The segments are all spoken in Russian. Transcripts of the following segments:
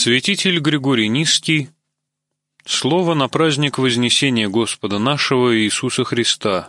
Святитель Григорий Низкий. Слово на праздник Вознесения Господа нашего Иисуса Христа.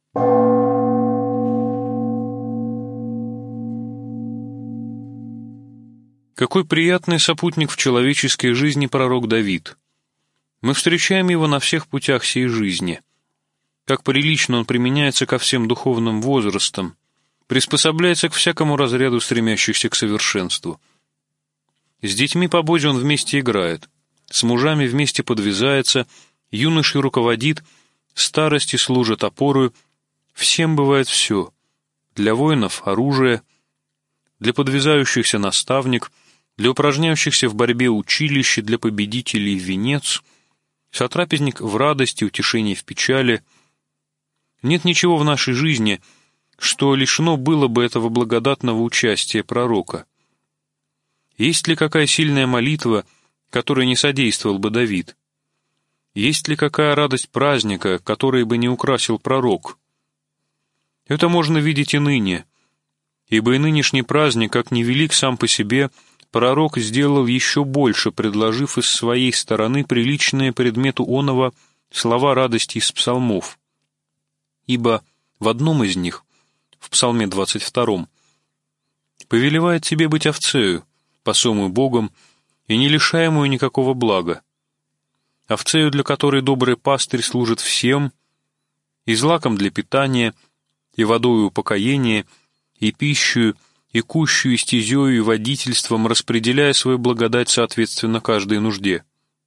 Какой приятный сопутник в человеческой жизни пророк Давид. Мы встречаем его на всех путях сей жизни. Как прилично он применяется ко всем духовным возрастам, приспособляется к всякому разряду стремящихся к совершенству. С детьми по бозе он вместе играет, с мужами вместе подвязается, юношей руководит, старости служит опорою, всем бывает все. Для воинов — оружие, для подвязающихся — наставник, для упражняющихся в борьбе — училище, для победителей — венец, сотрапезник в радости, утешение в печали. Нет ничего в нашей жизни, что лишено было бы этого благодатного участия пророка. Есть ли какая сильная молитва, которой не содействовал бы Давид? Есть ли какая радость праздника, которой бы не украсил пророк? Это можно видеть и ныне, ибо и нынешний праздник, как невелик сам по себе, пророк сделал еще больше, предложив из своей стороны приличные предмету оного слова радости из псалмов. Ибо в одном из них, в псалме 22, повелевает тебе быть овцею, пасомую Богом и не лишаемую никакого блага, овцею, для которой добрый пастырь служит всем, и злаком для питания, и водою упокоения, и пищею, и кущую, и стезею, и водительством, распределяя свою благодать соответственно каждой нужде.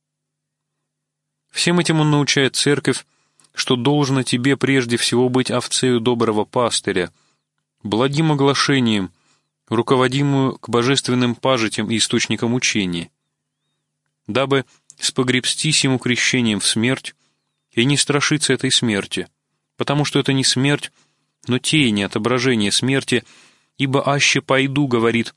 Всем этим он научает церковь, что должно тебе прежде всего быть овцею доброго пастыря, благим оглашением, руководимую к божественным пажитям и источникам учения, дабы спогребстись ему крещением в смерть и не страшиться этой смерти, потому что это не смерть, но тень, отображение смерти, ибо аще пойду, говорит,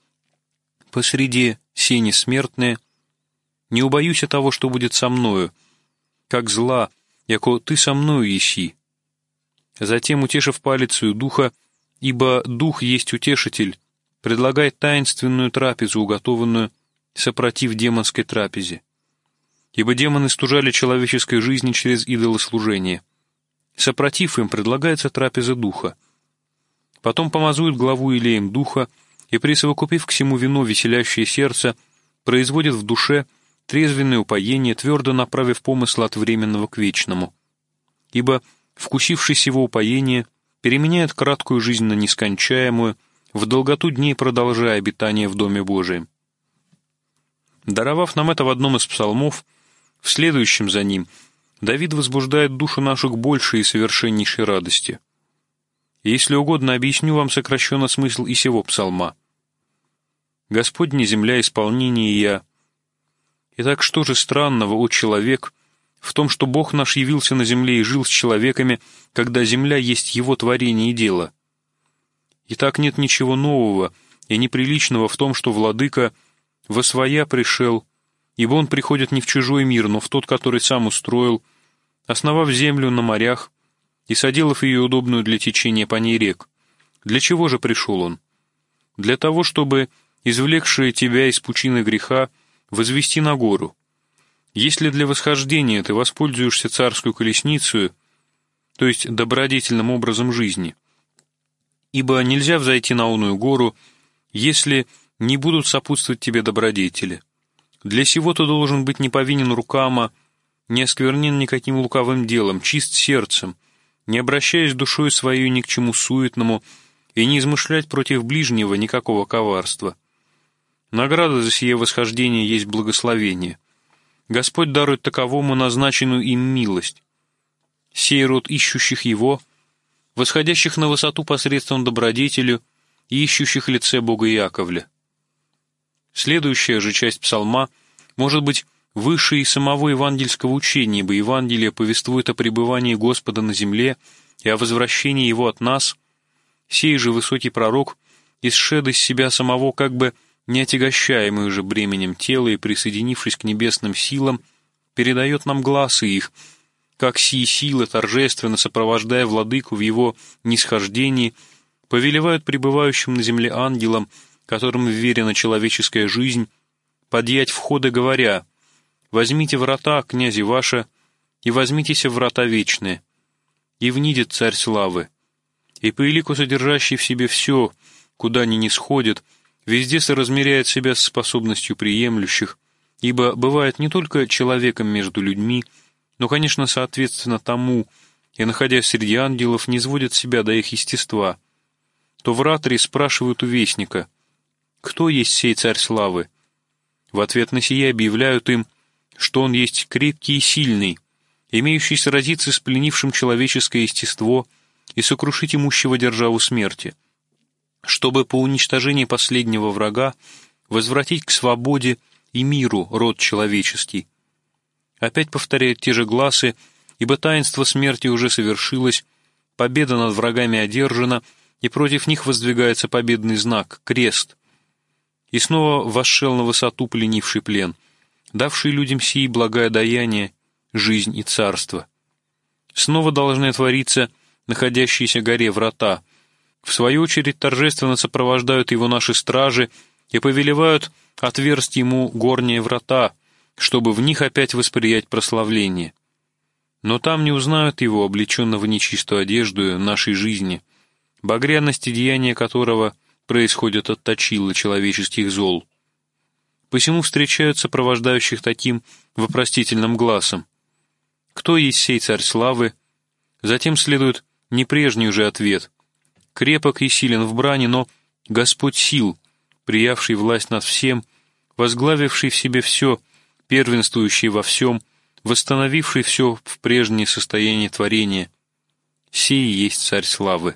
посреди сени смертное, не убоюсь того, что будет со мною, как зла, яко ты со мною еси. Затем, утешив палицею духа, ибо дух есть утешитель, предлагает таинственную трапезу, уготованную, сопротив демонской трапезе. Ибо демоны стужали человеческой жизни через идолослужение. Сопротив им предлагается трапеза духа. Потом помазует главу елеем духа, и, присовокупив к всему вино веселящее сердце, производит в душе трезвенное упоение, твердо направив помысл от временного к вечному. Ибо, вкусившись его упоения, переменяет краткую жизнь на нескончаемую, в долготу дней продолжая обитание в Доме Божием. Даровав нам это в одном из псалмов, в следующем за ним, Давид возбуждает душу нашу к большей и совершеннейшей радости. И если угодно, объясню вам сокращенно смысл и сего псалма. «Господня земля, исполнение я». Итак, что же странного, о человек, в том, что Бог наш явился на земле и жил с человеками, когда земля есть его творение и дело? И так нет ничего нового и неприличного в том, что владыка восвоя пришел, ибо он приходит не в чужой мир, но в тот, который сам устроил, основав землю на морях и соделав ее удобную для течения по ней рек. Для чего же пришел он? Для того, чтобы, извлекшие тебя из пучины греха, возвести на гору. Если для восхождения ты воспользуешься царскую колесницей, то есть добродетельным образом жизни, ибо нельзя взойти на оную гору, если не будут сопутствовать тебе добродетели. Для сего ты должен быть не повинен рукам, не осквернен никаким лукавым делом, чист сердцем, не обращаясь душой своей ни к чему суетному и не измышлять против ближнего никакого коварства. Награда за сие восхождение есть благословение. Господь дарует таковому назначенную им милость. Сей род ищущих его, восходящих на высоту посредством добродетелю и ищущих лице Бога Иаковля. Следующая же часть псалма может быть выше и самого евангельского учения, ибо Евангелие повествует о пребывании Господа на земле и о возвращении Его от нас. Сей же высокий пророк, исшед из себя самого, как бы не отягощаемый уже бременем тела и присоединившись к небесным силам, передает нам гласы их, как сии силы, торжественно сопровождая владыку в его нисхождении, повелевают пребывающим на земле ангелам, которым вверена человеческая жизнь, подъять входы, говоря: «Возьмите врата, князи ваши, и возьмитесь в врата вечные, и внидет Царь славы, и по элику содержащий в себе все, куда ни нисходит, везде соразмеряет себя с способностью приемлющих, ибо бывает не только человеком между людьми, но, конечно, соответственно тому, и, находясь среди ангелов, не сводит себя до их естества, то вратари спрашивают у вестника: «Кто есть сей Царь славы?» В ответ на сие объявляют им, что он есть крепкий и сильный, имеющий сразиться с пленившим человеческое естество и сокрушить имущего державу смерти, чтобы по уничтожении последнего врага возвратить к свободе и миру род человеческий. Опять повторяют те же гласы, ибо таинство смерти уже совершилось, победа над врагами одержана, и против них воздвигается победный знак — крест. И снова восшел на высоту пленивший плен, давший людям сии благое даяние, жизнь и царство. Снова должны отвориться находящиеся горе врата. В свою очередь торжественно сопровождают его наши стражи и повелевают отверсть ему горние врата, чтобы в них опять восприять прославление. Но там не узнают его, облеченного нечистую одеждою нашей жизни, багряности деяния которого происходят от точила человеческих зол. Посему встречают сопровождающих таким вопросительным гласом: «Кто есть сей Царь славы?» Затем следует не прежний уже ответ: «Крепок и силен в брани, но Господь сил, приявший власть над всем, возглавивший в себе все, первенствующий во всем, восстановивший все в прежнее состояние творения. Сей есть Царь славы».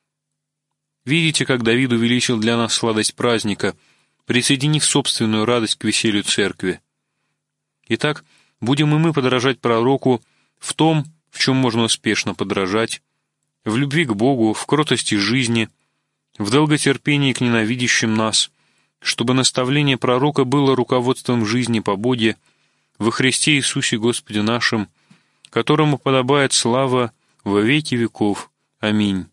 Видите, как Давид увеличил для нас сладость праздника, присоединив собственную радость к веселью церкви. Итак, будем и мы подражать пророку в том, в чем можно успешно подражать, в любви к Богу, в кротости жизни, в долготерпении к ненавидящим нас, чтобы наставление пророка было руководством жизни по Боге во Христе Иисусе Господе нашим, которому подобает слава во веки веков. Аминь.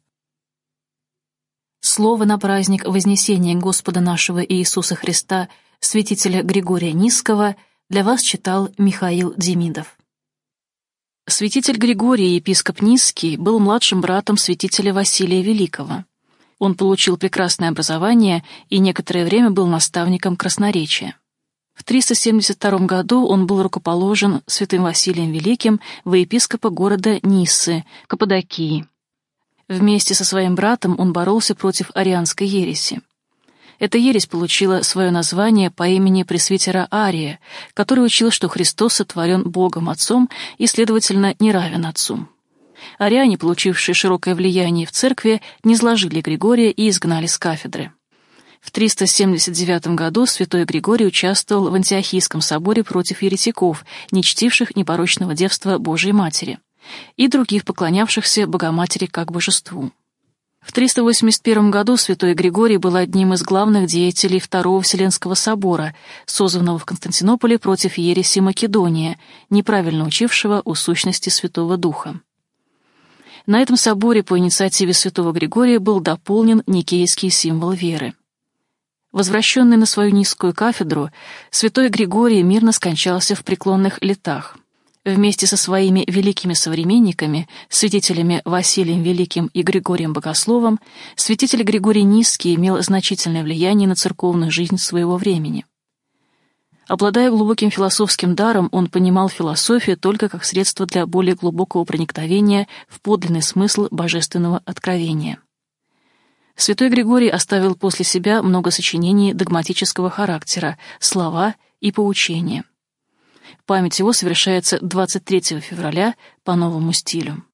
Слово на праздник Вознесения Господа нашего Иисуса Христа, святителя Григория Нисского, для вас читал Михаил Демидов. Святитель Григорий, епископ Нисский, был младшим братом святителя Василия Великого. Он получил прекрасное образование и некоторое время был наставником красноречия. В 372 году он был рукоположен святым Василием Великим во епископа города Ниссы, Каппадокии. Вместе со своим братом он боролся против арианской ереси. Эта ересь получила свое название по имени пресвитера Ария, который учил, что Христос сотворен Богом Отцом и, следовательно, не равен Отцу. Ариане, получившие широкое влияние в церкви, низложили Григория и изгнали с кафедры. В 379 году святой Григорий участвовал в Антиохийском соборе против еретиков, не чтивших непорочного девства Божией Матери, и других поклонявшихся Богоматери как божеству. В 381 году святой Григорий был одним из главных деятелей Второго Вселенского собора, созванного в Константинополе против ереси Македония, неправильно учившего о сущности Святого Духа. На этом соборе по инициативе святого Григория был дополнен никейский символ веры. Возвращенный на свою низкую кафедру, святой Григорий мирно скончался в преклонных летах. Вместе со своими великими современниками, святителями Василием Великим и Григорием Богословом, святитель Григорий Нисский имел значительное влияние на церковную жизнь своего времени. Обладая глубоким философским даром, он понимал философию только как средство для более глубокого проникновения в подлинный смысл божественного откровения. Святой Григорий оставил после себя много сочинений догматического характера, слова и поучения. Память его совершается 23 февраля по новому стилю.